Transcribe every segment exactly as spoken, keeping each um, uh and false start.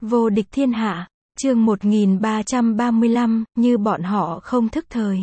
Vô địch thiên hạ, chương một nghìn ba trăm ba mươi lăm, như bọn họ không thức thời.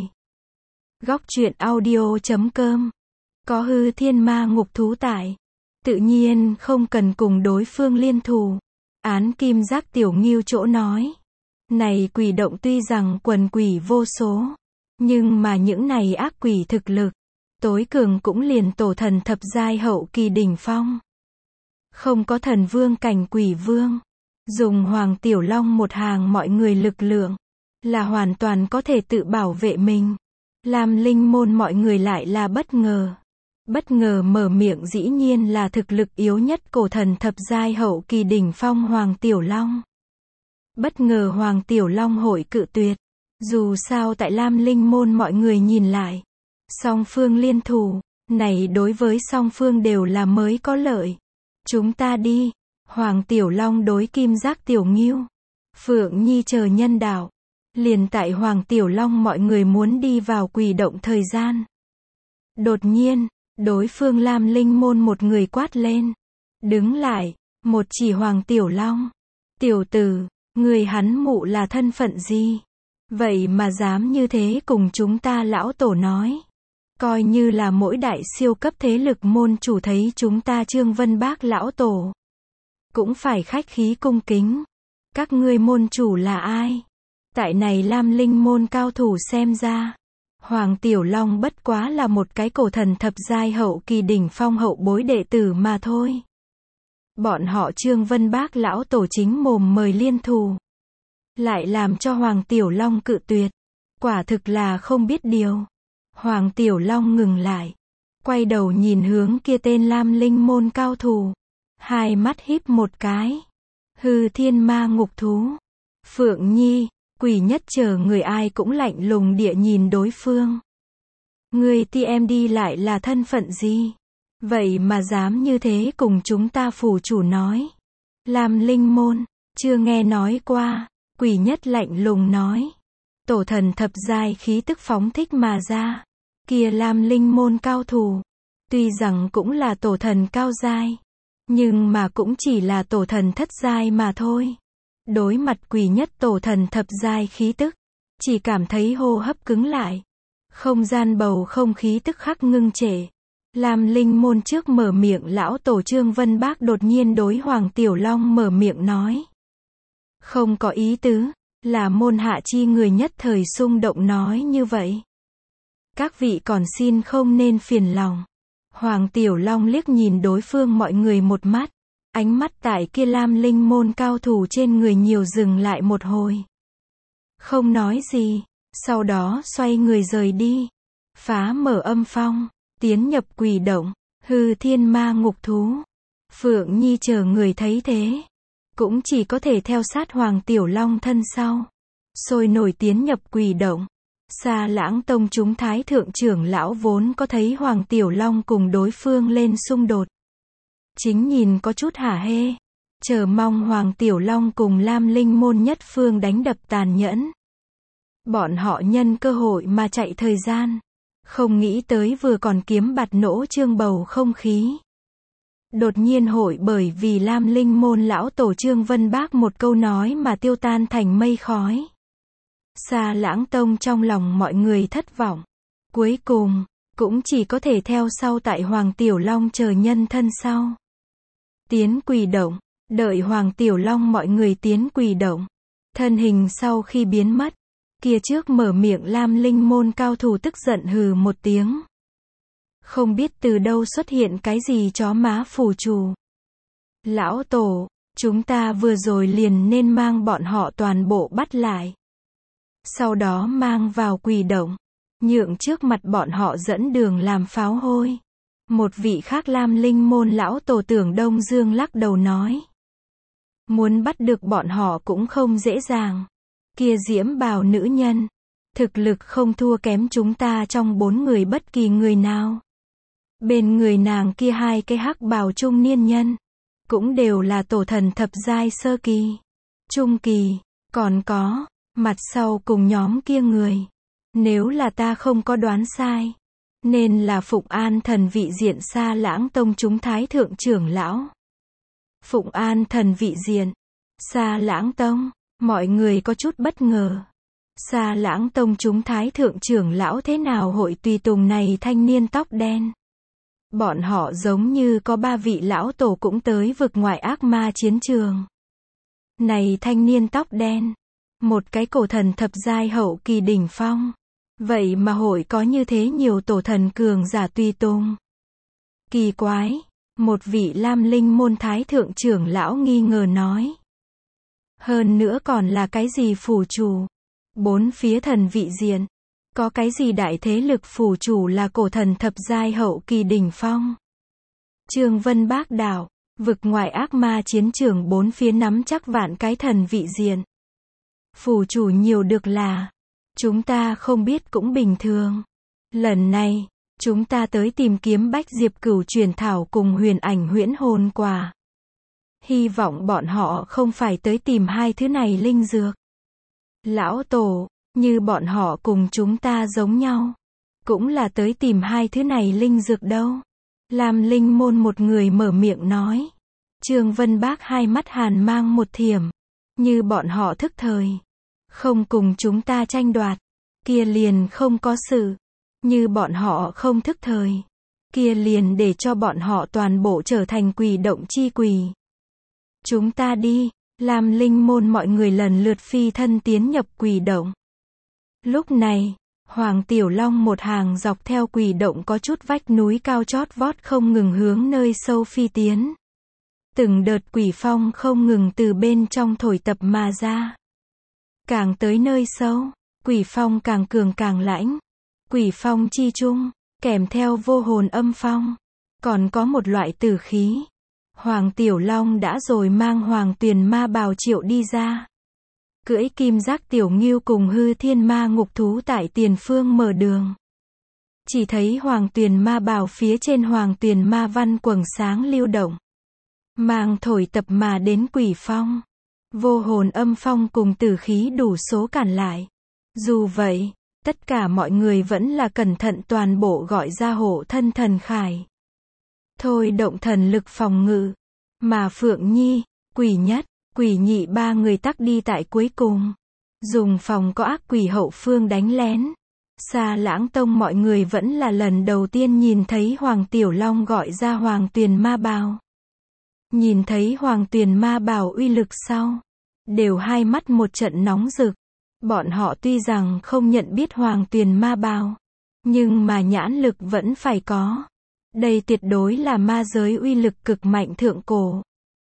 Góc truyện audio chấm com. Có hư thiên ma ngục thú tại. Tự nhiên không cần cùng đối phương liên thủ. Án kim giác tiểu ngưu chỗ nói. Này quỷ động tuy rằng quần quỷ vô số. Nhưng mà những này ác quỷ thực lực. Tối cường cũng liền tổ thần thập giai hậu kỳ đỉnh phong. Không có thần vương cảnh quỷ vương. Dùng Hoàng Tiểu Long một hàng mọi người lực lượng. Là hoàn toàn có thể tự bảo vệ mình. Làm linh môn mọi người lại là bất ngờ. Bất ngờ mở miệng dĩ nhiên là thực lực yếu nhất cổ thần thập giai hậu kỳ đỉnh phong Hoàng Tiểu Long. Bất ngờ Hoàng Tiểu Long hội cự tuyệt. Dù sao tại Lam Linh môn mọi người nhìn lại. Song phương liên thủ, này đối với song phương đều là mới có lợi. Chúng ta đi. Hoàng Tiểu Long đối kim giác tiểu ngưu. Phượng Nhi chờ nhân đạo. Liền tại Hoàng Tiểu Long mọi người muốn đi vào quỷ động thời gian. Đột nhiên, đối phương Lam Linh môn một người quát lên. Đứng lại, một chỉ Hoàng Tiểu Long. Tiểu tử, người hắn mụ là thân phận gì? Vậy mà dám như thế cùng chúng ta lão tổ nói. Coi như là mỗi đại siêu cấp thế lực môn chủ thấy chúng ta Trương Vân Bác lão tổ. Cũng phải khách khí cung kính. Các ngươi môn chủ là ai? Tại này Lam Linh môn cao thủ xem ra. Hoàng Tiểu Long bất quá là một cái cổ thần thập giai hậu kỳ đỉnh phong hậu bối đệ tử mà thôi. Bọn họ Trương Vân Bác lão tổ chính mồm mời liên thù. Lại làm cho Hoàng Tiểu Long cự tuyệt. Quả thực là không biết điều. Hoàng Tiểu Long ngừng lại. Quay đầu nhìn hướng kia tên Lam Linh môn cao thủ. Hai mắt híp một cái. Hư thiên ma ngục thú. Phượng Nhi, quỷ nhất chờ người ai cũng lạnh lùng địa nhìn đối phương. Người ti em đi lại là thân phận gì? Vậy mà dám như thế cùng chúng ta phủ chủ nói. Lam Linh môn, chưa nghe nói qua. Quỷ nhất lạnh lùng nói. Tổ thần thập giai khí tức phóng thích mà ra. Kia Lam Linh môn cao thủ. Tuy rằng cũng là tổ thần cao giai. Nhưng mà cũng chỉ là tổ thần thất giai mà thôi. Đối mặt quỷ nhất tổ thần thập giai khí tức. Chỉ cảm thấy hô hấp cứng lại. Không gian bầu không khí tức khắc ngưng trệ. Lam Linh môn trước mở miệng lão tổ Trương Vân Bác đột nhiên đối Hoàng Tiểu Long mở miệng nói. Không có ý tứ, là môn hạ chi người nhất thời xung động nói như vậy. Các vị còn xin không nên phiền lòng. Hoàng Tiểu Long liếc nhìn đối phương mọi người một mắt. Ánh mắt tại kia Lam Linh môn cao thủ trên người nhiều dừng lại một hồi. Không nói gì, sau đó xoay người rời đi. Phá mở âm phong, tiến nhập quỷ động, hư thiên ma ngục thú. Phượng Nhi chờ người thấy thế. Cũng chỉ có thể theo sát Hoàng Tiểu Long thân sau. Sôi nổi tiến nhập quỷ động. Sa Lãng Tông chúng thái thượng trưởng lão vốn có thấy Hoàng Tiểu Long cùng đối phương lên xung đột. Chính nhìn có chút hả hê. Chờ mong Hoàng Tiểu Long cùng Lam Linh môn nhất phương đánh đập tàn nhẫn. Bọn họ nhân cơ hội mà chạy thời gian. Không nghĩ tới vừa còn kiếm bạt nỗ trương bầu không khí. Đột nhiên hội bởi vì Lam Linh môn lão tổ Trương Vân Bác một câu nói mà tiêu tan thành mây khói. Sa Lãng Tông trong lòng mọi người thất vọng. Cuối cùng, cũng chỉ có thể theo sau tại Hoàng Tiểu Long chờ nhân thân sau. Tiến quỷ động, đợi Hoàng Tiểu Long mọi người tiến quỷ động. Thân hình sau khi biến mất, kia trước mở miệng Lam Linh môn cao thủ tức giận hừ một tiếng. Không biết từ đâu xuất hiện cái gì chó má phù trù. Lão tổ, chúng ta vừa rồi liền nên mang bọn họ toàn bộ bắt lại. Sau đó mang vào quỷ động. Nhượng trước mặt bọn họ dẫn đường làm pháo hôi. Một vị khác Lam Linh môn lão tổ Tưởng Đông Dương lắc đầu nói. Muốn bắt được bọn họ cũng không dễ dàng. Kia diễm bào nữ nhân. Thực lực không thua kém chúng ta trong bốn người bất kỳ người nào. Bên người nàng kia hai cái hắc bào trung niên nhân. Cũng đều là tổ thần thập giai sơ kỳ. Trung kỳ. Còn có. Mặt sau cùng nhóm kia người. Nếu là ta không có đoán sai. Nên là Phụng An thần vị diện Sa Lãng Tông chúng thái thượng trưởng lão. Phụng An thần vị diện. Sa Lãng Tông, mọi người có chút bất ngờ. Sa Lãng Tông chúng thái thượng trưởng lão thế nào hội tùy tùng này thanh niên tóc đen. Bọn họ giống như có ba vị lão tổ cũng tới vực ngoại ác ma chiến trường. Này thanh niên tóc đen, một cái cổ thần thập giai hậu kỳ đỉnh phong. Vậy mà hội có như thế nhiều tổ thần cường giả tùy tùng. Kỳ quái, một vị Lam Linh môn thái thượng trưởng lão nghi ngờ nói. Hơn nữa còn là cái gì phù chủ? Bốn phía thần vị diện. Có cái gì đại thế lực phù chủ là cổ thần thập giai hậu kỳ đỉnh phong? Trương Vân Bác đảo, vực ngoại ác ma chiến trường bốn phía nắm chắc vạn cái thần vị diện. Phù chủ nhiều được là, chúng ta không biết cũng bình thường. Lần này, chúng ta tới tìm kiếm Bách Diệp Cửu truyền thảo cùng huyền ảnh huyễn hồn quả. Hy vọng bọn họ không phải tới tìm hai thứ này linh dược. Lão tổ, như bọn họ cùng chúng ta giống nhau, cũng là tới tìm hai thứ này linh dược đâu. Lam Linh môn một người mở miệng nói. Trương Vân Bác hai mắt hàn mang một thiểm. Như bọn họ thức thời, không cùng chúng ta tranh đoạt, kia liền không có sự. Như bọn họ không thức thời, kia liền để cho bọn họ toàn bộ trở thành quỷ động chi quỷ. Chúng ta đi. Lam Linh môn mọi người lần lượt phi thân tiến nhập quỷ động. Lúc này, Hoàng Tiểu Long một hàng dọc theo quỷ động có chút vách núi cao chót vót không ngừng hướng nơi sâu phi tiến. Từng đợt quỷ phong không ngừng từ bên trong thổi tập mà ra. Càng tới nơi sâu, quỷ phong càng cường càng lãnh. Quỷ phong chi trung, kèm theo vô hồn âm phong. Còn có một loại tử khí. Hoàng Tiểu Long đã rồi mang Hoàng Tuyền ma bào triệu đi ra. Cưỡi kim giác tiểu ngưu cùng hư thiên ma ngục thú tại tiền phương mở đường. Chỉ thấy Hoàng Tuyền ma bào phía trên Hoàng Tuyền ma văn quầng sáng lưu động. Mang thổi tập mà đến quỷ phong. Vô hồn âm phong cùng tử khí đủ số cản lại. Dù vậy, tất cả mọi người vẫn là cẩn thận toàn bộ gọi ra hộ thân thần khải. Thôi động thần lực phòng ngự. Mà Phượng Nhi, Quỷ Nhất, Quỷ Nhị ba người tắc đi tại cuối cùng. Dùng phòng có ác quỷ hậu phương đánh lén. Sa Lãng Tông mọi người vẫn là lần đầu tiên nhìn thấy Hoàng Tiểu Long gọi ra Hoàng Tuyền ma bào. Nhìn thấy Hoàng Tuyền ma bào uy lực sau. Đều hai mắt một trận nóng rực. Bọn họ tuy rằng không nhận biết Hoàng Tuyền ma bào. Nhưng mà nhãn lực vẫn phải có. Đây tuyệt đối là ma giới uy lực cực mạnh thượng cổ.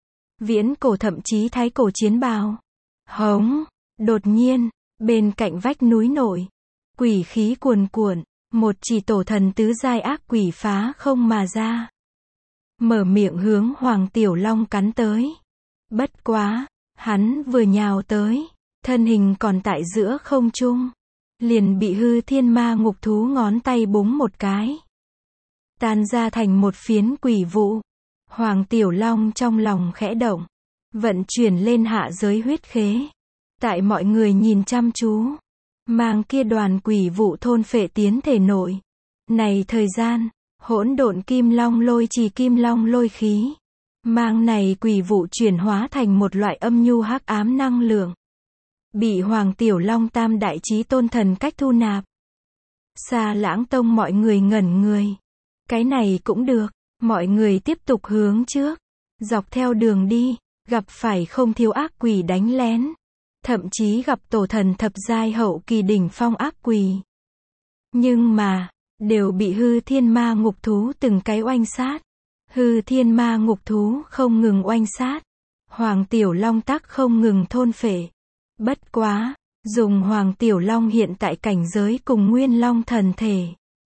Viễn cổ thậm chí thái cổ chiến bào. Hống, đột nhiên, bên cạnh vách núi nổi. Quỷ khí cuồn cuộn, một chỉ tổ thần tứ giai ác quỷ phá không mà ra. Mở miệng hướng Hoàng Tiểu Long cắn tới. Bất quá, hắn vừa nhào tới, thân hình còn tại giữa không trung. Liền bị hư thiên ma ngục thú ngón tay búng một cái. Tan ra thành một phiến quỷ vụ. Hoàng Tiểu Long trong lòng khẽ động. Vận chuyển lên hạ giới huyết khế. Tại mọi người nhìn chăm chú. Mang kia đoàn quỷ vụ thôn phệ tiến thể nội. Này thời gian, hỗn độn kim long lôi trì kim long lôi khí. Mang này quỷ vụ chuyển hóa thành một loại âm nhu hắc ám năng lượng. Bị Hoàng Tiểu Long tam đại chí tôn thần cách thu nạp. Sa Lãng Tông mọi người ngẩn người. Cái này cũng được, mọi người tiếp tục hướng trước, dọc theo đường đi, gặp phải không thiếu ác quỷ đánh lén, thậm chí gặp tổ thần thập giai hậu kỳ đỉnh phong ác quỷ. Nhưng mà, đều bị hư thiên ma ngục thú từng cái oanh sát. Hư thiên ma ngục thú không ngừng oanh sát, Hoàng Tiểu Long tắc không ngừng thôn phệ. Bất quá, dùng Hoàng Tiểu Long hiện tại cảnh giới cùng Nguyên Long thần thể.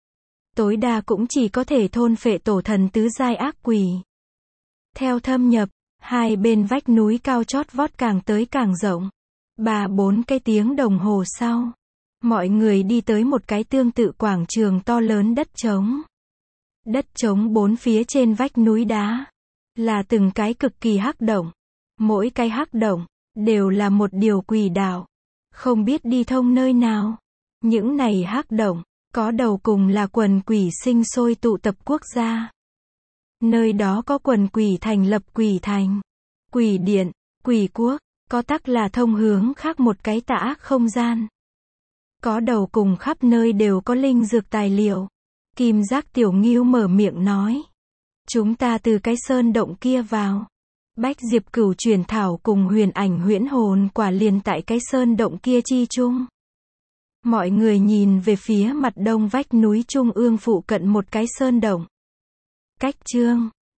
Tối đa cũng chỉ có thể thôn phệ tổ thần tứ giai ác quỷ. Theo thâm nhập, hai bên vách núi cao chót vót càng tới càng rộng. Ba bốn cái tiếng đồng hồ sau, mọi người đi tới một cái tương tự quảng trường to lớn đất trống. Đất trống bốn phía trên vách núi đá, là từng cái cực kỳ hắc động. Mỗi cái hắc động, đều là một điều quỷ đạo. Không biết đi thông nơi nào. Những này hắc động, có đầu cùng là quần quỷ sinh sôi tụ tập quốc gia. Nơi đó có quần quỷ thành lập quỷ thành, quỷ điện, quỷ quốc, Có tắc là thông hướng khác một cái tả không gian. Có đầu cùng khắp nơi đều có linh dược tài liệu. Kim Giác Tiểu Ngưu mở miệng nói. Chúng ta từ cái sơn động kia vào. Bách Diệp Cửu chuyển thảo cùng huyền ảnh huyễn hồn quả liền tại cái sơn động kia chi chung. Mọi người nhìn về phía mặt đông vách núi trung ương phụ cận một cái sơn động. Cách chương